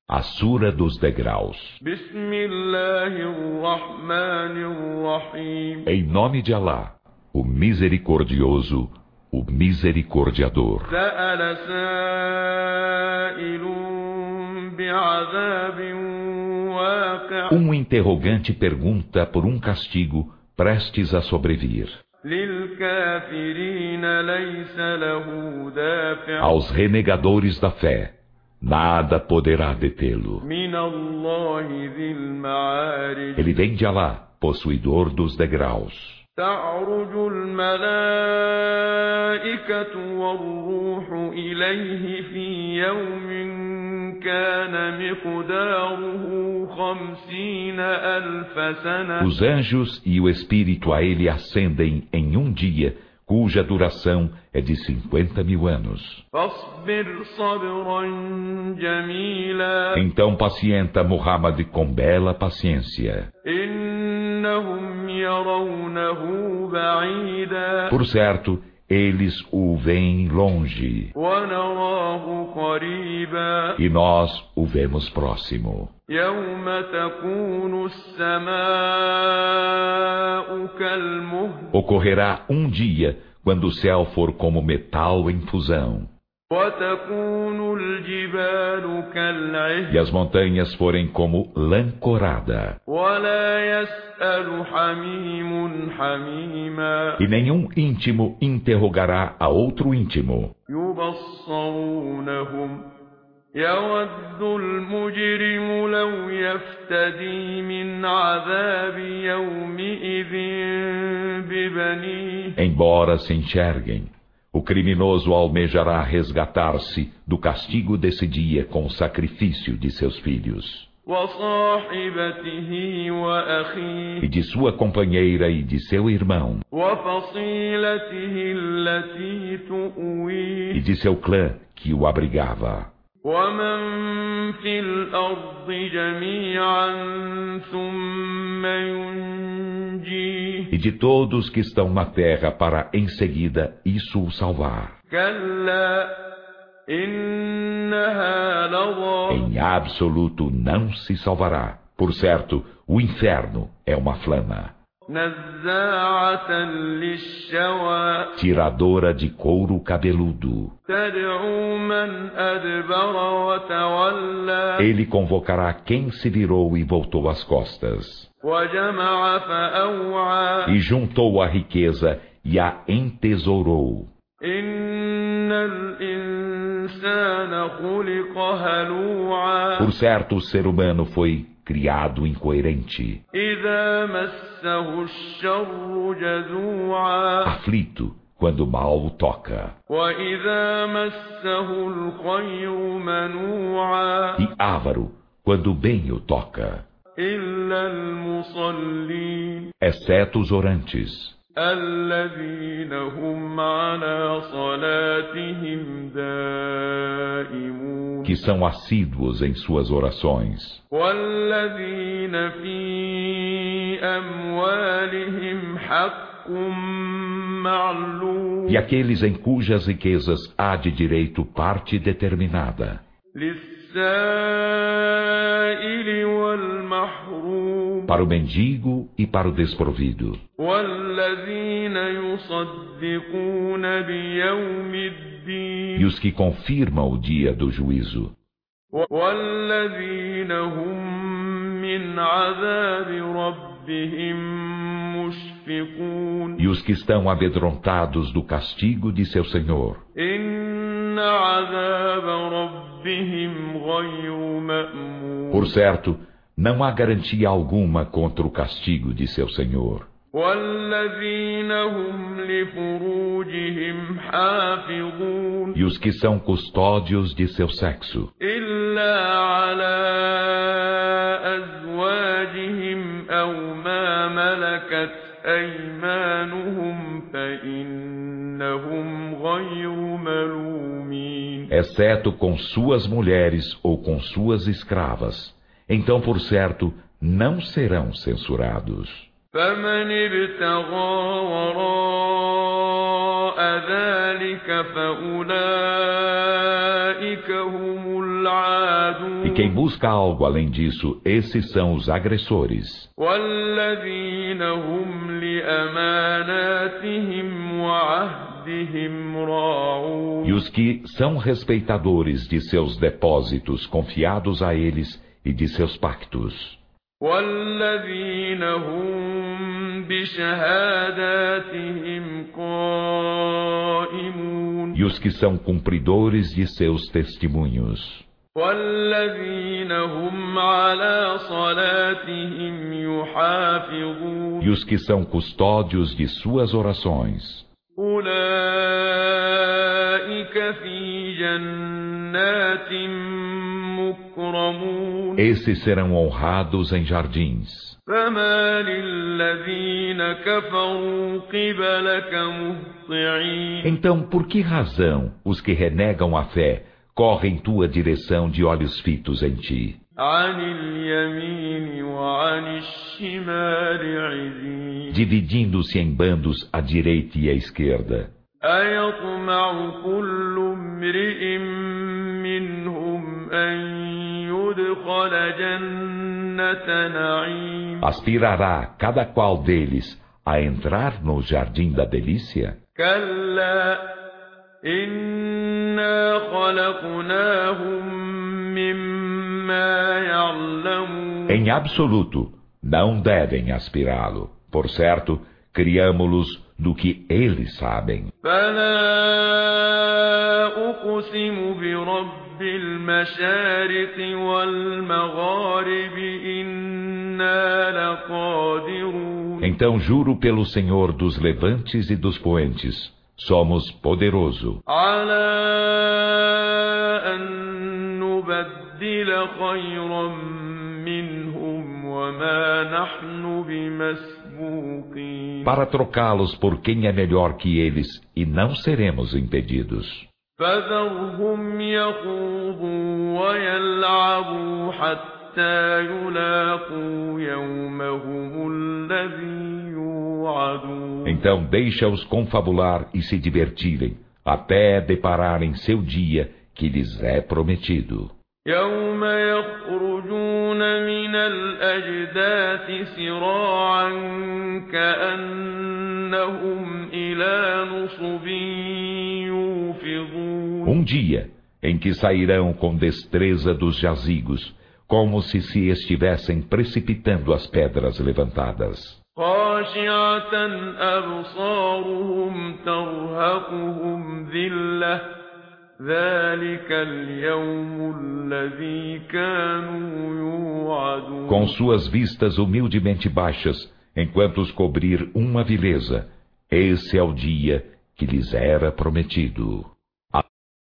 A Sura dos Degraus. Em nome de Alá, o Misericordioso, o Misericordiador. Um interrogante pergunta por um castigo prestes a sobrevir. Aos renegadores da fé, nada poderá detê-lo. Ele vem de Alá, possuidor dos degraus. تعرج الملائكة والروح إليه في يوم كان مقداره 50,000 سنة. Os anjos e o Espírito a ele ascendem em um dia, cuja duração é de 50.000 anos. فاصبر صبرا جميلا. Então pacienta Muhammad com bela paciência. إنهم يرونه بعيدا. Por certo, eles o veem longe. ونراه قريبا. E nós o vemos próximo. يوم تكون السماء كالمهل. Ocorrerá um dia quando o céu for como metal em fusão. وتكون الجبال كالعهن. E as montanhas forem como lã corada. ولا يسأل حميم حميما. E nenhum íntimo interrogará a outro íntimo. يبصرونهم يود المجرم لو يفتدي من عذاب يومئذ ببنيه. Embora se enxerguem, o criminoso almejará resgatar-se do castigo desse dia com o sacrifício de seus filhos. وصاحبته وأخيه. E de sua companheira e de seu irmão. وفصيلته التي تؤويه. E de seu clã que o abrigava. ومن في الأرض جميعا ثم ينجيه. E de todos que estão na terra para em seguida isso o salvar. كلا إنها لظى. Em absoluto não se salvará. Por certo, o inferno é uma flama. نزاعة للشوى. Tiradora de couro cabeludo. تدعو من أدبر وتولى. Ele convocará quem se virou e voltou as costas. وجمع فأوعى. E juntou a riqueza e a entesourou. إن الإنسان خلق هلوعا. Por certo, o ser humano foi criado incoerente. إذا مسه الشر جزوعا. Aflito quando o mal o toca. وإذا مسه الخير منوعا. E ávaro quando o bem o toca. إلا المصلين. Exceto os orantes. الذين هم على صلاتهم دائمون. Que são assíduos em suas orações. والذين في أموالهم حق معلوم. E aqueles em cujas riquezas há de direito parte determinada. للسائل والمحروم. Para o mendigo e para o desprovido. والذين يصدقون بيوم الدين. E os que confirmam o dia do juízo. والذين هم من عذاب ربهم مشفقون. E os que estão amedrontados do castigo de seu Senhor. إن عذاب ربهم غير مأمون. Por certo, não há garantia alguma contra o castigo de seu Senhor. والذين هم لفروجهم حافظون. E os que são custódios de seu sexo. إلا على أزواجهم أو ما ملكت أيمانهم فإنهم غير ملومين. Exceto com suas mulheres ou com suas escravas. Então, por certo, não serão censurados. فمن ابتغى وراء ذلك فأولئك هم العادون E quem busca algo além disso, esses são os agressores. والذين هم لأماناتهم وعهدهم راعون E os que são respeitadores de seus depósitos confiados a eles e de seus pactos. والذين هم بشهاداتهم قائمون E os que são cumpridores de seus testemunhos. والذين هم على صلاتهم يحافظون E os que são custódios de suas orações. أولئك في جنات مكرمون Esses serão honrados em jardins. فما للذين كفروا قبلك مهطعين Então, por que razão os que renegam a fé correm tua direção de olhos fitos em ti? عن اليمين وعن الشمال عزين Dividindo-se em bandos à direita e à esquerda. أيطمع كل امرئ منهم أن يدخل جنة نعيم Aspirará cada qual deles a entrar no jardim da delícia? كلا إنا خلقناهم مما يعلمون Em absoluto, não devem aspirá-lo. Por certo, criamo-los do que eles sabem. فلا أقسم برب المشارق والمغارب إنا لقادرون Então juro pelo Senhor dos levantes e dos poentes, somos poderoso. على أن نبدل خيرا منهم وما نحن بمسبوقين Para trocá-los por quem é melhor que eles, e não seremos impedidos. فذرهم يخوضوا ويلعبوا حتى يلاقوا يومهم الذي يوعدون Então deixa-os confabular e se divertirem, até depararem seu dia que lhes é prometido. يوم يخرجون من الأجداث سراعا كأنهم إلى نصب يوفضون Dia em que sairão com destreza dos jazigos, como se estivessem precipitando as pedras levantadas. خاشعة أبصارهم ترهقهم ذلة ذلك اليوم الذي كانوا يوعدون Com suas vistas humildemente baixas, enquanto os cobrir uma vileza, esse é o dia que lhes era prometido.